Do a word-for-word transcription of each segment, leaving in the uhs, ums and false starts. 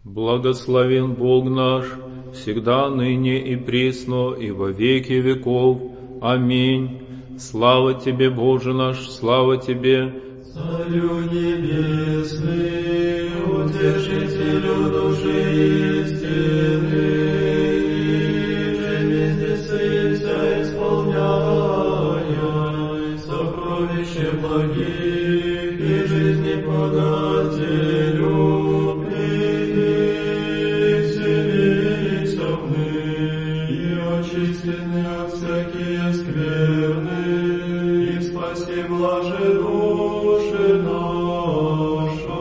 Благословен Бог наш, всегда, ныне и присно, и во веки веков. Аминь. Слава Тебе, Боже наш, слава Тебе. Царю небесный, утешителю души истины, же везде вся исполняя, сокровище благих и жизни подателю, очистены от всякие скверны, и спаси блаже души наша.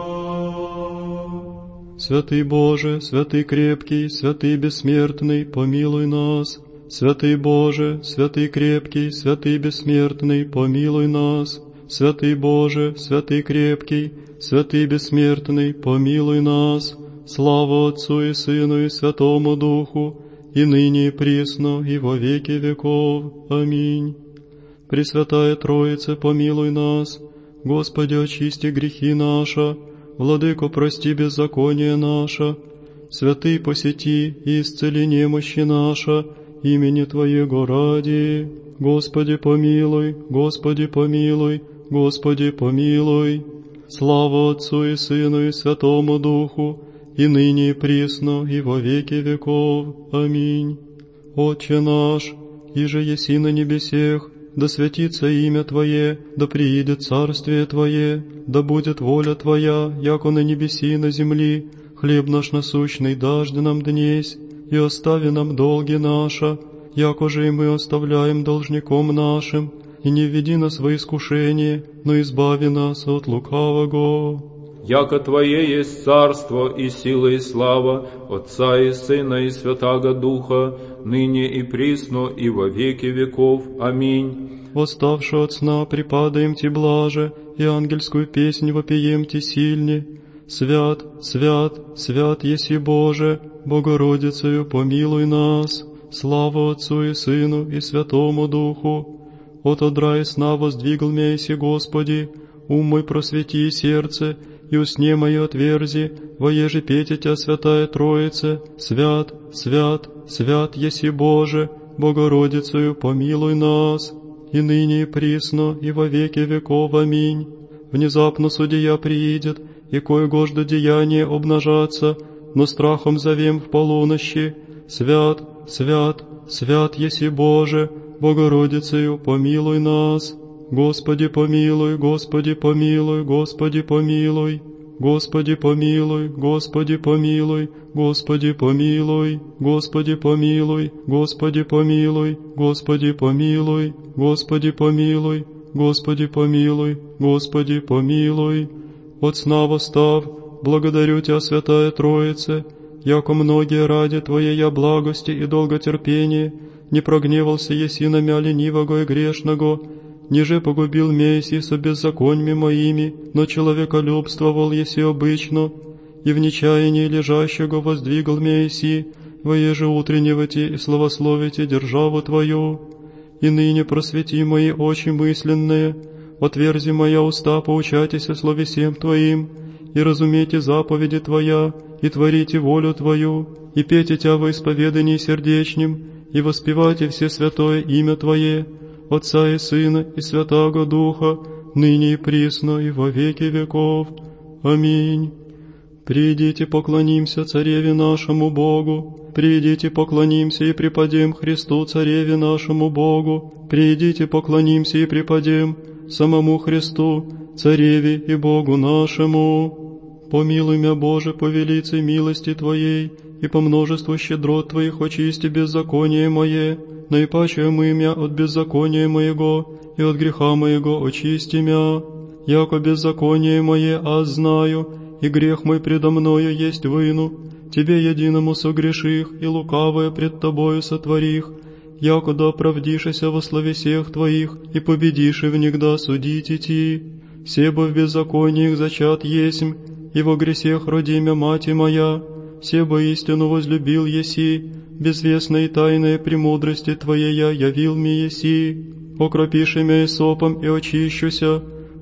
Святый Боже, святый крепкий, святый бессмертный, помилуй нас. Святый Боже, святый крепкий, святый бессмертный, помилуй нас. Святый Боже, святый крепкий, святый бессмертный, помилуй нас. Слава Отцу и Сыну и Святому Духу, и ныне и присно, и во веки веков. Аминь. Пресвятая Троице, помилуй нас. Господи, очисти грехи наши. Владыко, прости беззаконие наше. Святый, посети и исцели немощи наши, имени Твоего ради. Господи, помилуй, Господи, помилуй, Господи, помилуй. Слава Отцу и Сыну и Святому Духу, и ныне и присно, и во веки веков. Аминь. Отче наш, иже еси на небесех, да святится имя Твое, да приидет царствие Твое, да будет воля Твоя, яко на небеси и на земли. Хлеб наш насущный дашь нам днесь, и остави нам долги наши, яко же и мы оставляем должником нашим, и не введи нас во искушение, но избави нас от лукавого. Яко Твое есть царство и сила и слава Отца и Сына и Святаго Духа, ныне и присно и во веки веков. Аминь. Восставши от сна, припадаем Ти блаже, и ангельскую песнь вопием Ти сильне. Свят, свят, свят еси Боже, Богородицею помилуй нас. Слава Отцу и Сыну и Святому Духу. От одра и сна воздвигл меня еси Господи, ум мой просвети и сердце, и усне мое отверзи, воеже петя Тя, Святая Троице, свят, свят, свят еси Боже, Богородицею помилуй нас, и ныне и присно, и во веки веков. Аминь. Внезапно судья приидет, и кое гождо деяние обнажаться, но страхом зовем в полунощи, свят, свят, свят еси Боже, Богородицею помилуй нас. Господи помилуй, Господи помилуй, Господи помилуй, Господи помилуй, Господи помилуй, Господи помилуй, Господи помилуй, Господи помилуй, Господи помилуй, Господи помилуй, Господи помилуй, Господи помилуй. От сна восстав, благодарю Тя, Святая Троице, яко многие ради Твоей я благости и долготерпения не прогневался еси на мя ленивого и грешного, ниже погубил меня еси со беззаконьми моими, но человеколюбствовал еси обычно, и в нечаянии лежащего воздвигал меня еси, воеже утренневати и славословите державу Твою. И ныне просвети мои очи мысленные, отверзи моя уста, поучайтеся словесем Твоим, и разумейте заповеди Твоя, и творите волю Твою, и пейте Тя во исповедании сердечнем, и воспевайте все святое имя Твое, Отца и Сына и Святаго Духа, ныне и присно и во веки веков. Аминь. Придите, поклонимся Цареве нашему Богу, придите, поклонимся и преподем Христу Цареве нашему Богу, придите, поклонимся и преподем самому Христу, Цареве и Богу нашему. Помилуй мя, Боже, по велицей милости Твоей, и по множеству щедрот Твоих очисти беззаконие мое, наипаче омый мя от беззакония моего, и от греха моего очисти мя. Яко беззаконие мое аз знаю, и грех мой предо мною есть выну, Тебе единому согреших, и лукавое пред Тобою сотворих, яко да оправдишеся во словесех Твоих, и победишь и внегда судите Ти. Себо в беззакониях зачат есмь, и во гресех родимя мати моя, себо истину возлюбил еси, безвестной и тайной премудрости Твоей я явил мне еси. Окропиши мя и сопом, и очищуся,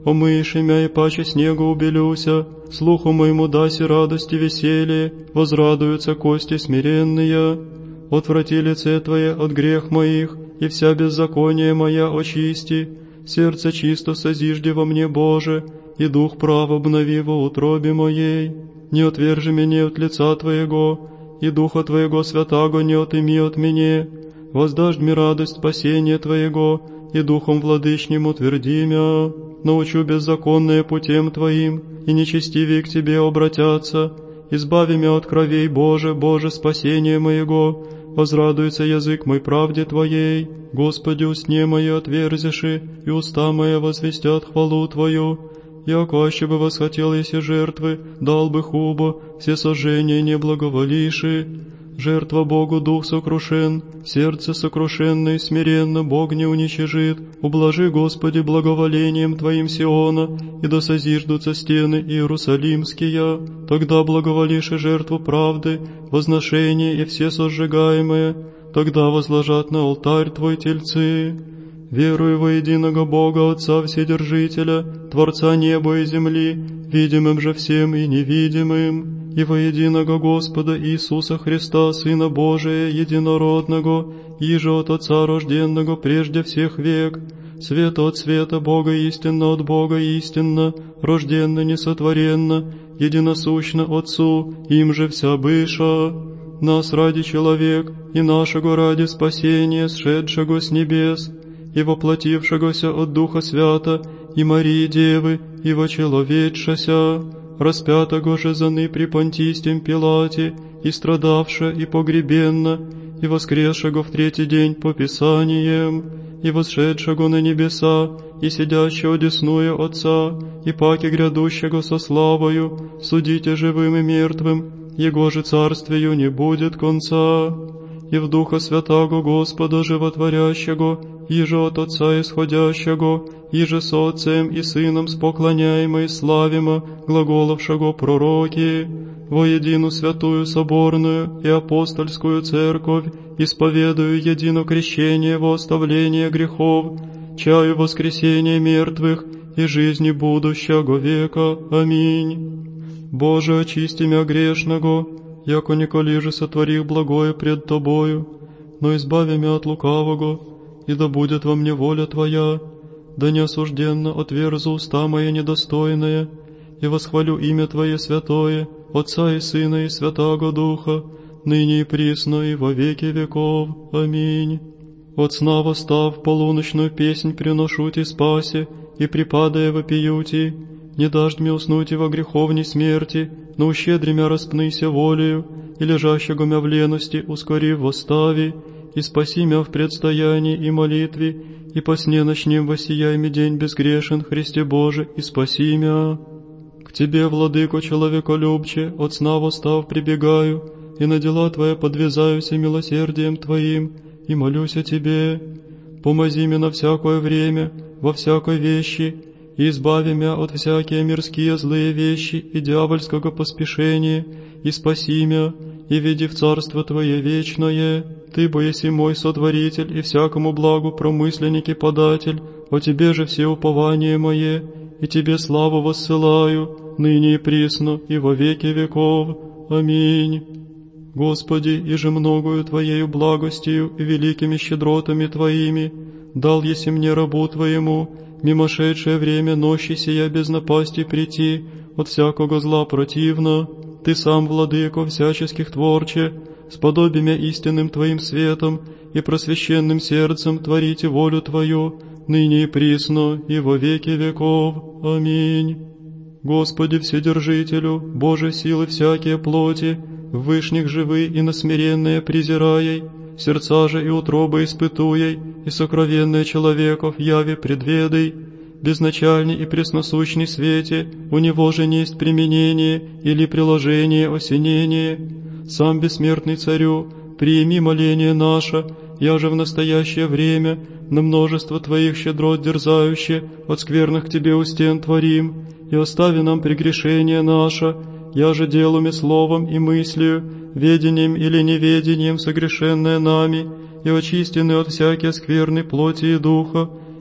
омыешь имя и паче снегу убелюся, слуху моему даси радости веселье, возрадуются кости смиренные. Отврати лице Твое от грех моих, и вся беззаконие моя очисти, сердце чисто созижди во мне, Боже, и дух прав обнови во утробе моей. Не отвержи меня от лица Твоего, и Духа Твоего Святаго не отыми от меня. Воздашь мне радость спасения Твоего, и Духом Владычним утверди мя. Научу беззаконное путем Твоим, и нечестивее к Тебе обратятся. Избави мя от кровей, Боже, Боже, спасение моего. Возрадуется язык мой правде Твоей. Господи, устне мои отверзиши, и уста мои возвестят хвалу Твою. Яко аще бы восхотел еси жертвы, дал бы хубо, все сожжения не благоволиши. Жертва Богу дух сокрушен, сердце сокрушенно и смиренно Бог не уничижит. Ублажи, Господи, благоволением Твоим Сиона, и да созиждутся стены Иерусалимские. Тогда благоволишь и жертву правды, возношение и все сожигаемые. Тогда возложат на алтарь Твой тельцы. Верую во единого Бога, Отца Вседержителя, Творца неба и земли, видимым же всем и невидимым, и во единого Господа Иисуса Христа, Сына Божия, единородного, иже от Отца рожденного прежде всех век, света от света, Бога истинно от Бога истинно, рожденно несотворенно, единосущно Отцу, им же вся быша. Нас ради человек, и нашего ради спасения, сшедшего с небес, и воплотившегося от Духа Свята, и Марии Девы, и вочеловечшася, распятого же заны при Понтистем Пилате, и страдавша, и погребенна, и воскресшего в третий день по Писаниям, и восшедшего на небеса, и сидящего одесную Отца, и паки грядущего со славою, судите живым и мертвым, Его же царствию не будет конца. И в Духа Святаго Господа Животворящего, иже от Отца исходящего, иже с Отцем и Сыном споклоняемо и славимо, глаголовшего пророки, во едину святую соборную и апостольскую церковь, исповедую едино крещение во оставление грехов, чаю воскресения мертвых и жизни будущего века. Аминь. Боже, очисти мя грешного, яко николи же сотворих благое пред Тобою, но избави мя от лукавого, и да будет во мне воля Твоя, да неосужденно отверзу уста мои недостойные, и восхвалю имя Твое святое, Отца и Сына и Святаго Духа, ныне и присно и во веки веков. Аминь. От сна восстав, полуночную песнь приношу Ти спаси, и припадая вопию Ти, не дашь мне уснуть и во греховней смерти, но ущедри мя распнися волею, и лежащего мя в лености ускори в восстави, и спаси мя в предстоянии и молитве, и по сне ночнем воссияй ми день безгрешен, Христе Боже, и спаси мя. К Тебе, владыко человеколюбче, от сна восстав прибегаю, и на дела Твои подвязаюся милосердием Твоим, и молюсь о Тебе. Помози мне на всякое время, во всякой вещи, и избави мя от всякие мирские злые вещи и дьявольского поспешения, и спаси мя, и веди в Царство Твое вечное. Ты, бо еси мой сотворитель и всякому благу промысленник и податель, о Тебе же все упование мое, и Тебе славу воссылаю, ныне и присно, и во веки веков. Аминь. Господи, и же многою Твоею благостью и великими щедротами Твоими дал еси мне рабу Твоему, мимошедшее время нощи сия без напасти прийти, от всякого зла противно. Ты сам, владыко всяческих творче, сподоби мя истинным Твоим светом и просвященным сердцем творите волю Твою, ныне и присно, и во веки веков. Аминь. Господи Вседержителю, Боже силы всякие плоти, в вышних живы и на смиренные презираей, сердца же и утробы испытуей, и сокровенные человеков яви предведай, безначальный и пресносущный свете, у него же несть применение или приложение осенение. Сам бессмертный Царю, приими моление наше, я же в настоящее время на множество Твоих щедрот дерзающе от скверных к Тебе у стен творим, и остави нам прегрешение наше, я же делами, словом и мыслью, ведением или неведением согрешенное нами, и очистены от всякой скверной плоти и духа,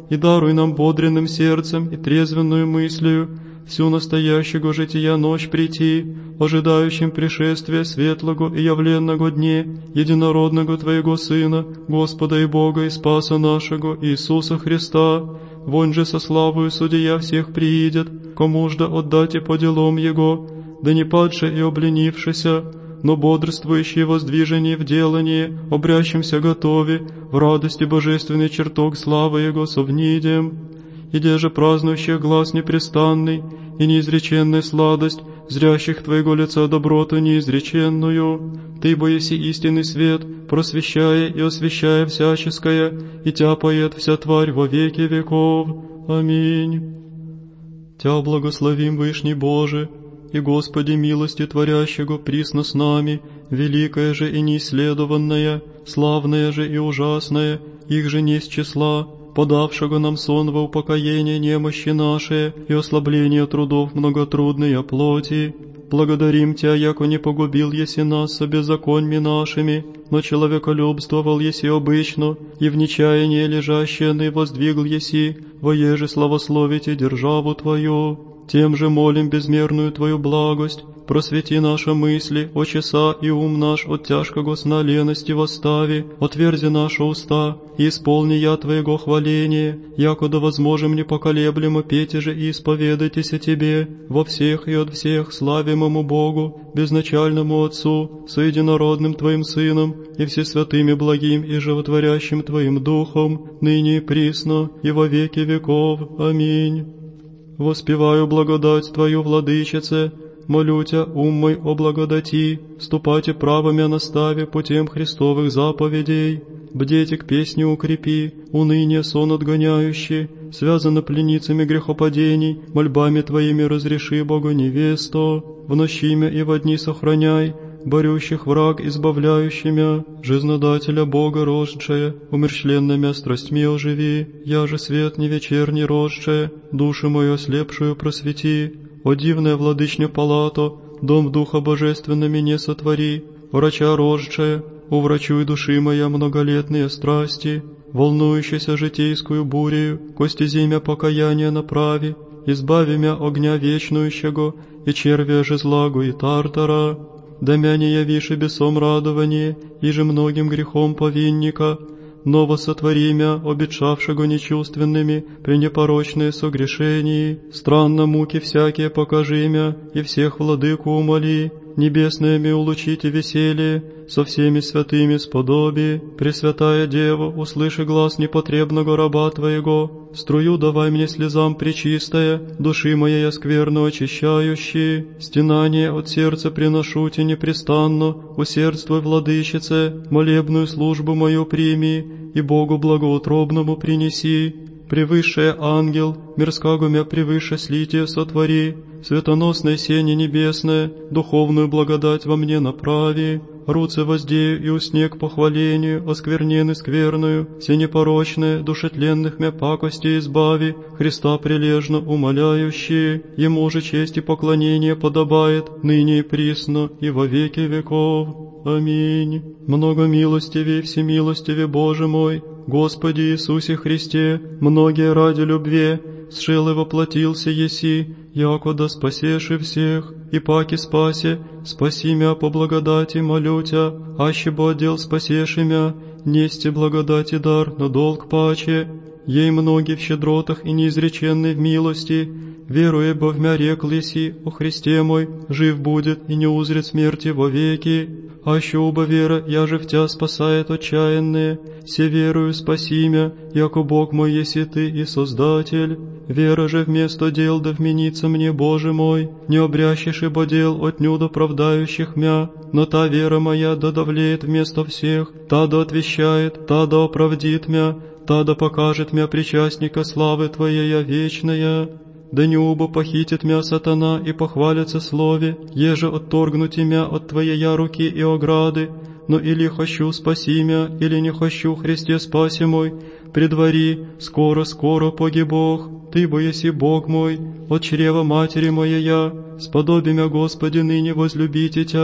и даруй нам бодренным сердцем и трезвенную мыслью всю настоящего жития ночь прийти, ожидающим пришествия светлого и явленного дне, единородного Твоего Сына, Господа и Бога и Спаса нашего, Иисуса Христа. Вон же со славою судья всех приидет, кому ж да отдать и по делам Его, да не падше и обленившися, но бодрствующие воздвижение в делании, обрящимся готове, в радости божественный чертог славы Его совнидем. Иде же празднующих глаз непрестанный, и неизреченная сладость, зрящих Твоего лица доброту неизреченную. Ты, бо еси истинный свет, просвещая и освещая всяческое, и Тя поет вся тварь во веки веков. Аминь. Тя благословим, Вышний Боже, и Господи милости творящего присно с нами, великое же и неисследованное, славное же и ужасное, их же не с числа, подавшего нам сон во упокоение немощи наши и ослабление трудов многотрудной плоти. Благодарим Тя, яко не погубил еси нас со беззаконьми нашими, но человеколюбствовал еси обычно, и в нечаянии лежащее ны воздвигл еси, воеже славословите державу Твою. Тем же молим безмерную Твою благость, просвети наши мысли, очеса и ум наш от тяжкого сна лености восстави, отверзи наши уста, и исполни я Твоего хваления, якуда возможем непоколеблемо петь же и исповедайтесь о Тебе, во всех и от всех славимому Богу, безначальному Отцу, со единородным Твоим Сыном, и всесвятыми благим и животворящим Твоим Духом, ныне и присно, и во веки веков. Аминь. Воспеваю благодать Твою, Владычице, молю Тя, ум мой о благодати, ступайте правами наставе путем Христовых заповедей, бдете к песне укрепи, уныние сон отгоняющий, связано пленницами грехопадений, мольбами Твоими разреши Бога невесту, в ночи мя и во дни сохраняй, борющих враг избавляющимя, жизнодателя Бога рождшее, умерщвленными страстьми оживи, я же свет не вечерний рождшее, душу мою ослепшую просвети, о дивная владычня палато, дом Духа Божественными не сотвори, врача рождшее, уврачуй души моя многолетные страсти, волнующейся житейскую бурею, кости земя покаяния направи, избави мя огня вечнующего, и червя же злагу и тартара, да мя не явиши бесом радование, и же многим грехом повинника, ново сотвори мя, обетшавшего нечувственными, при непорочные согрешении, странно муки всякие покажи мя, и всех владыку умоли, небесное ми улучите веселье, со всеми святыми сподоби, Пресвятая Дева, услыши глаз непотребного раба Твоего, струю давай мне слезам пречистая, души моей я скверно очищающие, стенание от сердца приношу Те непрестанно, усердствуй, Владычице, молебную службу мою прими, и Богу благоутробному принеси, превысшее ангел, мирского мя превыше слитие сотвори, светоносное сене небесное, духовную благодать во мне направи, руце воздею и усне к похвалению, осквернены скверную, все непорочные, душетленных мя пакости избави, Христа прилежно умоляющие, Ему же честь и поклонение подобает, ныне и присно, и во веки веков. Аминь. Много милостивей, всемилостивей Боже мой, Господи Иисусе Христе, многие ради любви, сшил и воплотился еси, якода спасеши всех, и паки спаси, спаси мя по благодати молю Тя, аще бы отдел спасеши мя, нести благодати дар на долг паче, ей многие в щедротах и неизреченной в милости, веруя бо в мя рекл еси, о Христе мой, жив будет и не узрит смерти вовеки, аще уба вера, я же в Тя спасает отчаянные, се верую спаси мя, яко Бог мой еси Ты и Создатель, вера же вместо дел да вменится мне, Боже мой, не обрящешь ибо дел отнюдь оправдающих мя, но та вера моя да давлеет вместо всех, та да отвещает, та да оправдит мя, та да покажет мя причастника славы Твоей вечная. Да не убо похитит мя сатана и похвалится слове, еже отторгнуть мя от Твоей руки и ограды, но или хочу спаси мя, или не хочу, Христе спаси мой, предвари, скоро-скоро поги Бог, Ты бо еси Бог мой, от чрева матери моей я, сподоби мя, Господи, ныне возлюбите Тя,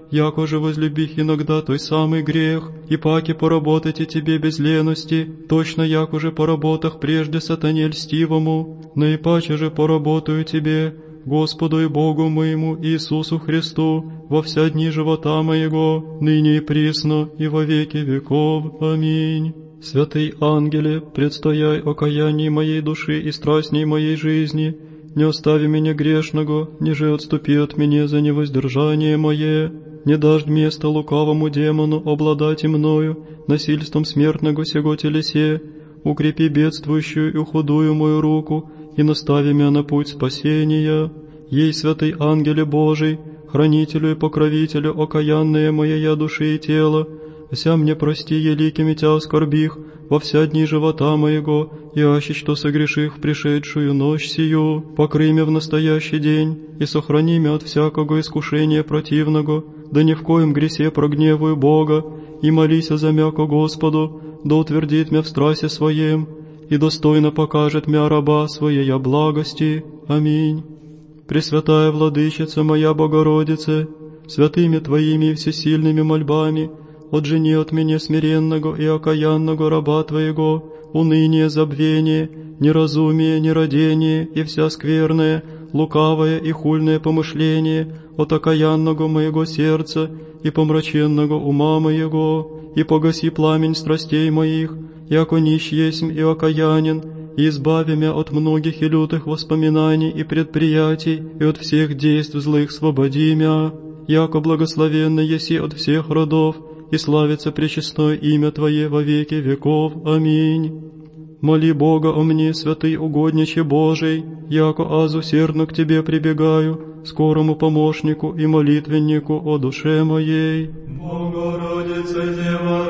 яко же возлюбих иногда той самый грех, и паки поработайте тебе без лености, точно яко же по работах прежде сатане льстивому, наипаче же поработаю тебе, Господу и Богу моему Иисусу Христу, во вся дни живота моего, ныне и присно, и во веки веков. Аминь. Святый ангеле, предстояй окаянии моей души и страстней моей жизни, не остави меня грешного, ниже отступи от меня за невоздержание мое, не дашь места лукавому демону обладать и мною, насильством смертного сего телесе, укрепи бедствующую и худую мою руку, и настави меня на путь спасения. Ей, святый ангеле Божий, хранителю и покровителю окаянные моя души и тела, вся мне прости еликими тя оскорбих, во вся дни живота моего, и аще что согреших в пришедшую ночь сию, покрый меня в настоящий день, и сохрани меня от всякого искушения противного, да ни в коем гресе прогневаю Бога, и молися за мяко Господу, да утвердит меня в страсе своем, и достойно покажет меня раба своей благости. Аминь. Пресвятая Владычица моя Богородице, святыми Твоими и всесильными мольбами, отжени от меня смиренного и окаянного раба Твоего, уныние, забвение, неразумие, нерадение и вся скверное, лукавое и хульное помышление от окаянного моего сердца и помраченного ума моего, и погаси пламень страстей моих, яко нищ есмь и окаянен, и избави меня от многих и лютых воспоминаний и предприятий, и от всех действий злых свободи меня, яко благословенный еси от всех родов, и славится пречестное имя Твое во веки веков. Аминь. Моли Бога о мне, святый угодниче Божий, яко аз усердно к Тебе прибегаю, скорому помощнику и молитвеннику о душе моей. Богородица, Дева,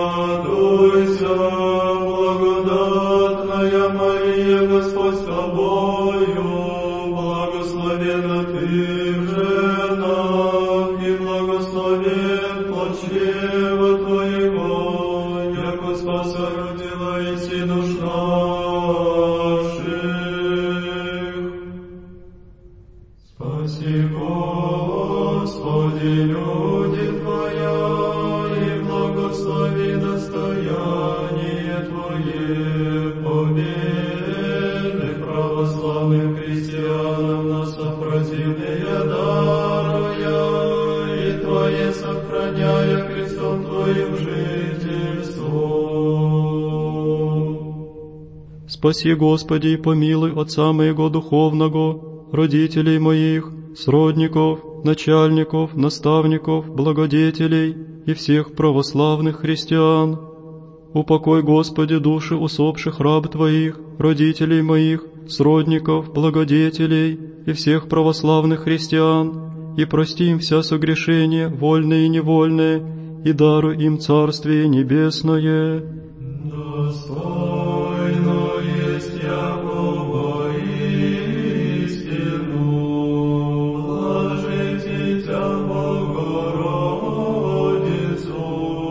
радуйся, благодатная Мария, Господь с Тобою, благословенна Ты в женах, и благословен плод чрева Твоего, яко спаса родила иси душ наших. Спаси, Господи, люди Твоя, и благослови достояние Твое, победы православным христианам на сопротивление даруя, и Твое сохраняя крестом Твоим жительство. Спаси, Господи, и помилуй отца моего духовного, родителей моих, сродников, начальников, наставников, благодетелей и всех православных христиан. Упокой, Господи, души усопших раб Твоих, родителей моих, сродников, благодетелей и всех православных христиан, и прости им вся согрешения, вольные и невольные, и даруй им Царствие Небесное. Достойно есть Якова истину, блажите Тя Богородицу,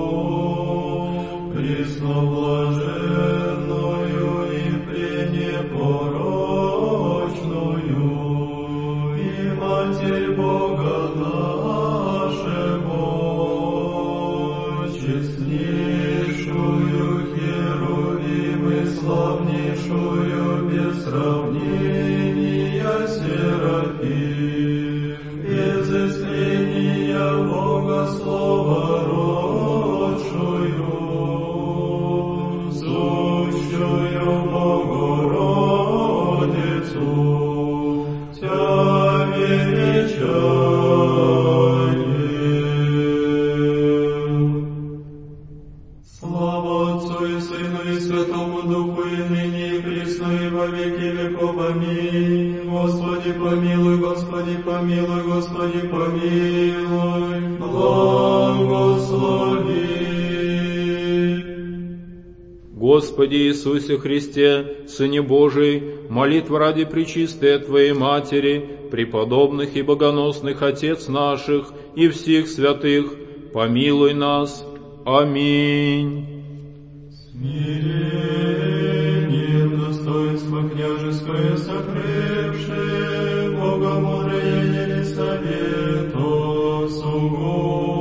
пресноблаженную и пренепорочную, и Матерь Бога нашего, честнейшую Херувим и славнейшую без сравнения Серафим, без искрения Бога Слова родшую, сущую Богородицу, Тя величаем. Слава Отцу и Сыну и Святому Духу, и ныне и присно и во веки веков. Аминь. Господи помилуй, Господи помилуй, Господи помилуй, благослови. Господи Иисусе Христе, Сыне Божий, молитва ради пречистой Твоей Матери, преподобных и богоносных Отец наших и всех святых, помилуй нас. Аминь. Смирением достоинство княжеское сокрывшее, Богомолие Елисавету, сугубо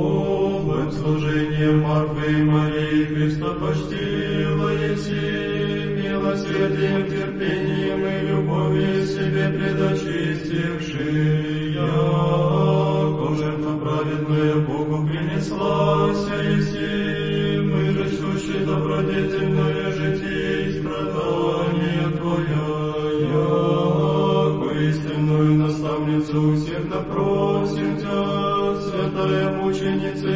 Иеронимием Марфы и Марии Христа почтила еси, милосердием, терпением и любовью себе предочистивши, яко жертва праведная Богу принеслася еси, мы же сущие добродетельное житие и страдания Твоя, яко истинную наставницу всех допросим Тя, святая мученица